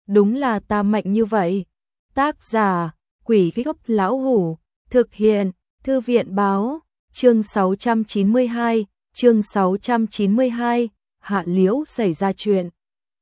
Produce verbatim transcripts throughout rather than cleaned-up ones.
đúng là ta mạnh như vậy. Tác giả, Quỷ Gốc Lão Hủ, thực hiện, Thư viện báo, chương sáu trăm chín mươi hai, chương sáu trăm chín mươi hai, Hạ Liễu xảy ra chuyện.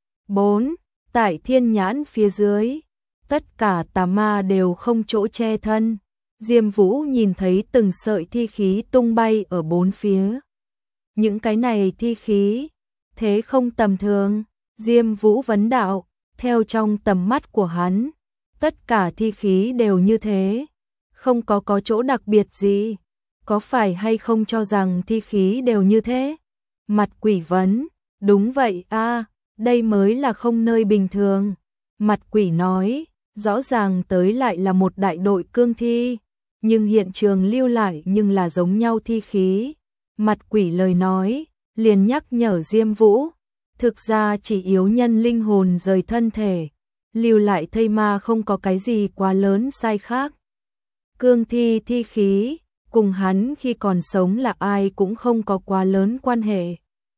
bốn. Tại thiên nhãn phía dưới, tất cả tà ma đều không chỗ che thân. Diêm Vũ nhìn thấy từng sợi thi khí tung bay ở bốn phía. Những cái này thi khí, thế không tầm thường. Diêm Vũ vấn đạo, theo trong tầm mắt của hắn, tất cả thi khí đều như thế, không có có chỗ đặc biệt gì. Có phải hay không cho rằng thi khí đều như thế? Mặt Quỷ vấn, đúng vậy a, đây mới là không nơi bình thường. Mặt Quỷ nói, rõ ràng tới lại là một đại đội cương thi, nhưng hiện trường lưu lại nhưng là giống nhau thi khí. Mặt Quỷ lời nói, liền nhắc nhở Diêm Vũ, thực ra chỉ yếu nhân linh hồn rời thân thể, lưu lại thây ma không có cái gì quá lớn sai khác. Cương thi thi khí, cùng hắn khi còn sống là ai cũng không có quá lớn quan hệ,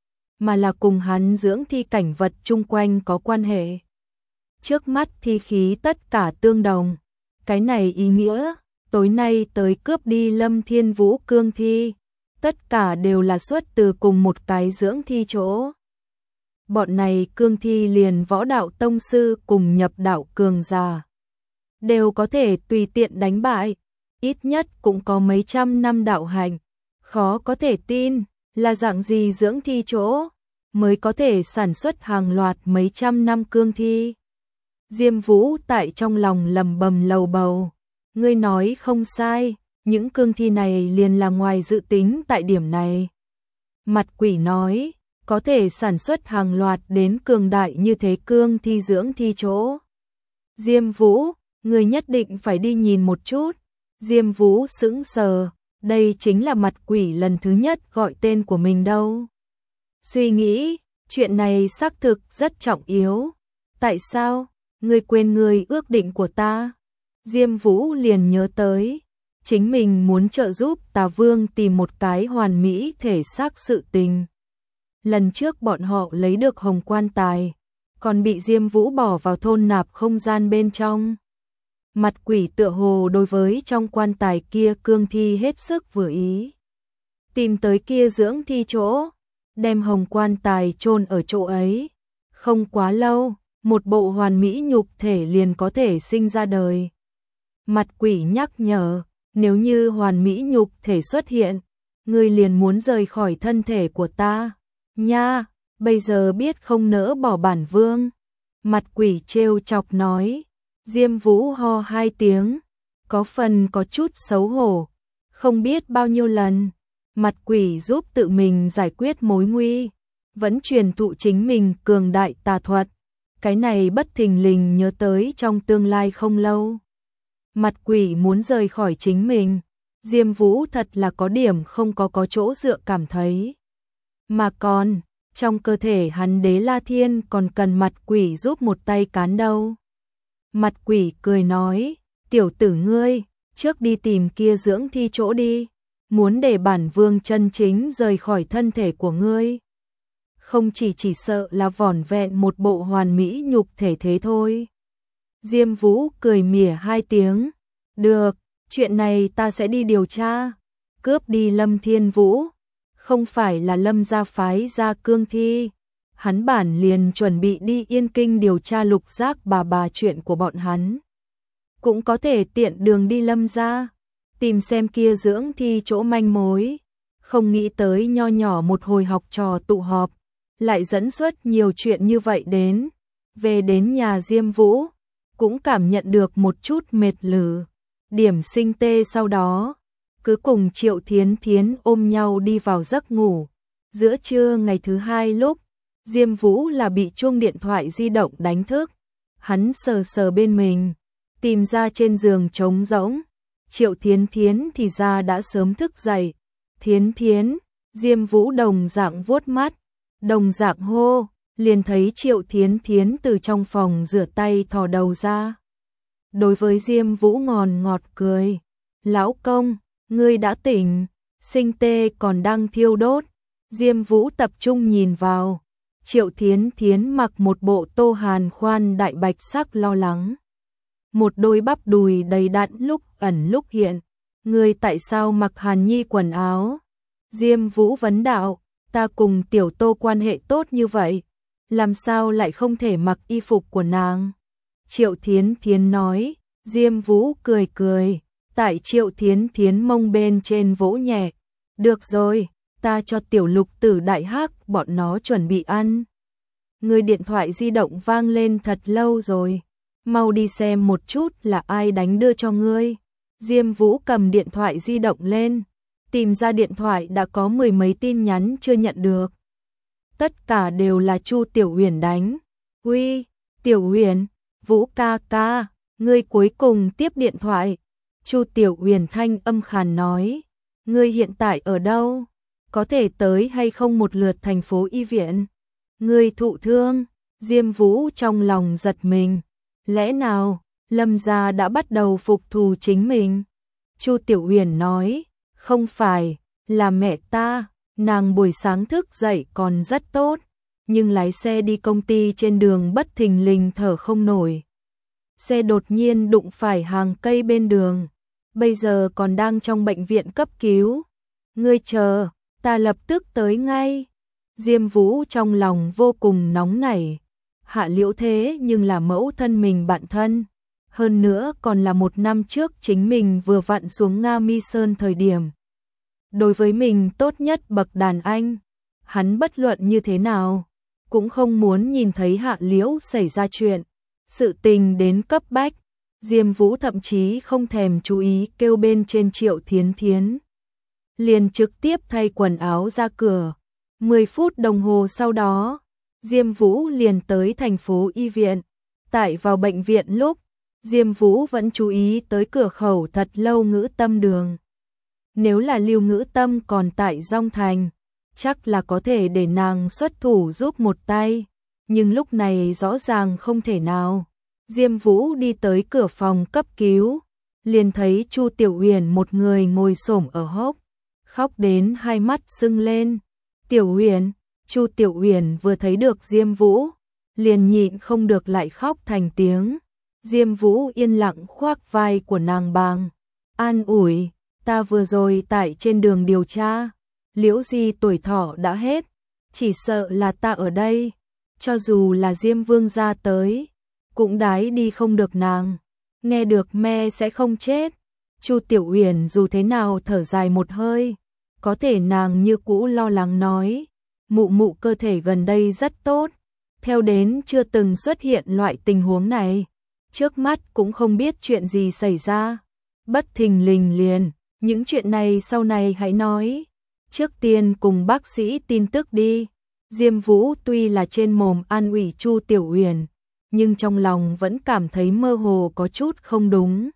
mà là cùng hắn dưỡng thi cảnh vật chung quanh có quan hệ. Trước mắt thi khí tất cả tương đồng, cái này ý nghĩa, tối nay tới cướp đi Lâm Thiên Vũ cương thi, tất cả đều là xuất từ cùng một cái dưỡng thi chỗ. Bọn này cương thi liền võ đạo tông sư cùng nhập đạo cường giả, đều có thể tùy tiện đánh bại, ít nhất cũng có mấy trăm năm đạo hành. Khó có thể tin, là dạng gì dưỡng thi chỗ, mới có thể sản xuất hàng loạt mấy trăm năm cương thi. Diêm Vũ tại trong lòng lầm bầm lầu bầu, ngươi nói không sai, những cương thi này liền là ngoài dự tính tại điểm này. Mặt Quỷ nói, có thể sản xuất hàng loạt đến cường đại như thế cương thi dưỡng thi chỗ. Diêm Vũ, ngươi nhất định phải đi nhìn một chút. Diêm Vũ sững sờ, đây chính là Mặt Quỷ lần thứ nhất gọi tên của mình đâu. Suy nghĩ, chuyện này xác thực rất trọng yếu. Tại sao? Ngươi quên ngươi ước định của ta. Diêm Vũ liền nhớ tới, chính mình muốn trợ giúp Tà Vương tìm một cái hoàn mỹ thể xác sự tình. Lần trước bọn họ lấy được hồng quan tài, còn bị Diêm Vũ bỏ vào thôn nạp không gian bên trong. Mặt Quỷ tựa hồ đối với trong quan tài kia cương thi hết sức vừa ý. Tìm tới kia dưỡng thi chỗ, đem hồng quan tài chôn ở chỗ ấy. Không quá lâu, một bộ hoàn mỹ nhục thể liền có thể sinh ra đời. Mặt Quỷ nhắc nhở, nếu như hoàn mỹ nhục thể xuất hiện, ngươi liền muốn rời khỏi thân thể của ta. Nha, bây giờ biết không nỡ bỏ bản vương. Mặt Quỷ trêu chọc nói. Diêm Vũ ho hai tiếng, có phần có chút xấu hổ, không biết bao nhiêu lần. Mặt Quỷ giúp tự mình giải quyết mối nguy, vẫn truyền thụ chính mình cường đại tà thuật. Cái này bất thình lình nhớ tới trong tương lai không lâu. Mặt Quỷ muốn rời khỏi chính mình, Diêm Vũ thật là có điểm không có có chỗ dựa cảm thấy. Mà còn, trong cơ thể hắn Đế La Thiên còn cần Mặt Quỷ giúp một tay cán đâu. Mặt Quỷ cười nói, tiểu tử ngươi, trước đi tìm kia dưỡng thi chỗ đi, muốn để bản vương chân chính rời khỏi thân thể của ngươi. Không chỉ chỉ sợ là vỏn vẹn một bộ hoàn mỹ nhục thể thế thôi. Diêm Vũ cười mỉa hai tiếng, được, chuyện này ta sẽ đi điều tra. Cướp đi Lâm Thiên Vũ, không phải là Lâm gia phái ra cương thi. Hắn bản liền chuẩn bị đi Yên Kinh điều tra Lục Giác bà bà chuyện của bọn hắn. Cũng có thể tiện đường đi Lâm gia, tìm xem kia dưỡng thi chỗ manh mối. Không nghĩ tới nho nhỏ một hồi học trò tụ họp, lại dẫn xuất nhiều chuyện như vậy đến. Về đến nhà Diêm Vũ, cũng cảm nhận được một chút mệt lử. Điểm sinh tê sau đó, cứ cùng Triệu Thiến Thiến ôm nhau đi vào giấc ngủ. Giữa trưa ngày thứ hai lúc, Diêm Vũ là bị chuông điện thoại di động đánh thức. Hắn sờ sờ bên mình, tìm ra trên giường trống rỗng. Triệu Thiến Thiến thì ra đã sớm thức dậy. Thiến Thiến, Diêm Vũ đồng dạng vuốt mắt, đồng dạng hô, liền thấy Triệu Thiến Thiến từ trong phòng rửa tay thò đầu ra. Đối với Diêm Vũ ngòn ngọt cười, lão công, ngươi đã tỉnh, sinh tê còn đang thiêu đốt. Diêm Vũ tập trung nhìn vào, Triệu Thiến Thiến mặc một bộ tô hàn khoan đại bạch sắc lo lắng. Một đôi bắp đùi đầy đặn lúc ẩn lúc hiện. Ngươi tại sao mặc Hàn Nhi quần áo? Diêm Vũ vấn đạo, ta cùng Tiểu Tô quan hệ tốt như vậy, làm sao lại không thể mặc y phục của nàng? Triệu Thiến Thiến nói. Diêm Vũ cười cười, tại Triệu Thiến Thiến mông bên trên vỗ nhẹ. Được rồi, ta cho Tiểu Lục Tử Đại Hắc bọn nó chuẩn bị ăn. Người điện thoại di động vang lên thật lâu rồi, mau đi xem một chút là ai đánh đưa cho ngươi. Diêm Vũ cầm điện thoại di động lên, tìm ra điện thoại đã có mười mấy tin nhắn chưa nhận được. Tất cả đều là Chu Tiểu Huyền đánh. Uy, Tiểu Huyền, Vũ ca ca, ngươi cuối cùng tiếp điện thoại. Chu Tiểu Huyền thanh âm khàn nói, ngươi hiện tại ở đâu? Có thể tới hay không một lượt thành phố y viện? Ngươi thụ thương? Diêm Vũ trong lòng giật mình. Lẽ nào Lâm gia đã bắt đầu phục thù chính mình? Chu Tiểu Huyền nói, không phải, là mẹ ta, nàng buổi sáng thức dậy còn rất tốt, nhưng lái xe đi công ty trên đường bất thình lình thở không nổi. Xe đột nhiên đụng phải hàng cây bên đường, bây giờ còn đang trong bệnh viện cấp cứu. Ngươi chờ, ta lập tức tới ngay. Diêm Vũ trong lòng vô cùng nóng nảy. Hạ Liễu thế nhưng là mẫu thân mình bạn thân, hơn nữa còn là một năm trước chính mình vừa vặn xuống Nga Mi Sơn thời điểm. Đối với mình tốt nhất bậc đàn anh, hắn bất luận như thế nào, cũng không muốn nhìn thấy Hạ Liễu xảy ra chuyện. Sự tình đến cấp bách, Diêm Vũ thậm chí không thèm chú ý kêu bên trên Triệu Thiến Thiến. Liền trực tiếp thay quần áo ra cửa. mười phút đồng hồ sau đó, Diêm Vũ liền tới thành phố y viện. Tại vào bệnh viện lúc, Diêm Vũ vẫn chú ý tới cửa khẩu thật lâu Ngữ Tâm đường. Nếu là Lưu Ngữ Tâm còn tại Dong Thành, chắc là có thể để nàng xuất thủ giúp một tay, nhưng lúc này rõ ràng không thể nào. Diêm Vũ đi tới cửa phòng cấp cứu, liền thấy Chu Tiểu Huyền một người ngồi xổm ở hốc, khóc đến hai mắt sưng lên. Tiểu Huyền, Chu Tiểu Huyền vừa thấy được Diêm Vũ, liền nhịn không được lại khóc thành tiếng. Diêm Vũ yên lặng khoác vai của nàng bàng, an ủi, ta vừa rồi tại trên đường điều tra, Liễu Di tuổi thọ đã hết, chỉ sợ là ta ở đây, cho dù là Diêm Vương gia tới, cũng đái đi không được nàng, nghe được me sẽ không chết. Chu Tiểu Huyền dù thế nào thở dài một hơi, có thể nàng như cũ lo lắng nói, mụ mụ cơ thể gần đây rất tốt, theo đến chưa từng xuất hiện loại tình huống này, trước mắt cũng không biết chuyện gì xảy ra, bất thình lình liền, những chuyện này sau này hãy nói, trước tiên cùng bác sĩ tin tức đi. Diêm Vũ tuy là trên mồm an ủi Chu Tiểu Huyền, nhưng trong lòng vẫn cảm thấy mơ hồ có chút không đúng.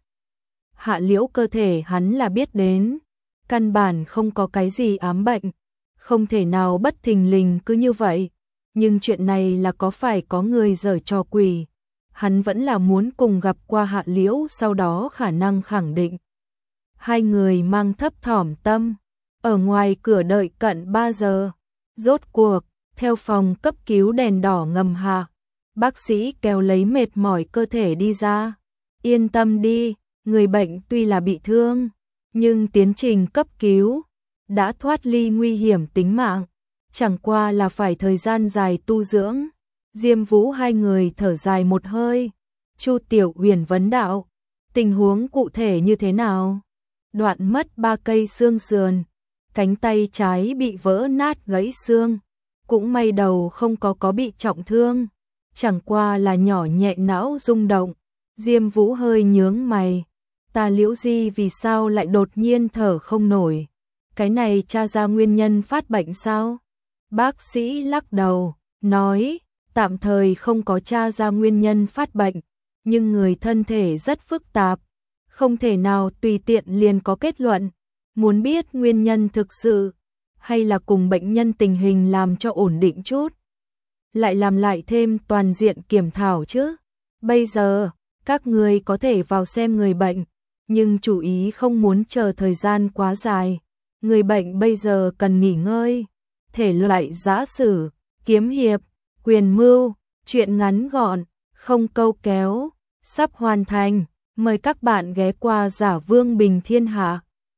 Hạ Liễu cơ thể hắn là biết đến, căn bản không có cái gì ám bệnh, không thể nào bất thình lình cứ như vậy, nhưng chuyện này là có phải có người giở trò quỷ, hắn vẫn là muốn cùng gặp qua Hạ Liễu sau đó khả năng khẳng định. Hai người mang thấp thỏm tâm, ở ngoài cửa đợi cận ba giờ, rốt cuộc, theo phòng cấp cứu đèn đỏ ngầm hạ, bác sĩ kéo lấy mệt mỏi cơ thể đi ra. Yên tâm đi, người bệnh tuy là bị thương, nhưng tiến trình cấp cứu đã thoát ly nguy hiểm tính mạng, chẳng qua là phải thời gian dài tu dưỡng. Diêm Vũ hai người thở dài một hơi. Chu Tiểu Huyền vấn đạo, tình huống cụ thể như thế nào? Đoạn mất ba cây xương sườn, cánh tay trái bị vỡ nát gãy xương, cũng may đầu không có có bị trọng thương, chẳng qua là nhỏ nhẹ não rung động. Diêm Vũ hơi nhướng mày, ta Liễu Di vì sao lại đột nhiên thở không nổi? Cái này tra ra nguyên nhân phát bệnh sao? Bác sĩ lắc đầu, nói, tạm thời không có tra ra nguyên nhân phát bệnh, nhưng người thân thể rất phức tạp, không thể nào tùy tiện liền có kết luận. Muốn biết nguyên nhân thực sự, hay là cùng bệnh nhân tình hình làm cho ổn định chút, lại làm lại thêm toàn diện kiểm thảo chứ. Bây giờ, các người có thể vào xem người bệnh, nhưng chú ý không muốn chờ thời gian quá dài. Người bệnh bây giờ cần nghỉ ngơi, thể loại giã sử, kiếm hiệp, Quyền Mưu, chuyện ngắn gọn, không câu kéo, sắp hoàn thành. Mời các bạn ghé qua Giả Vương Bình Thiên Hạ.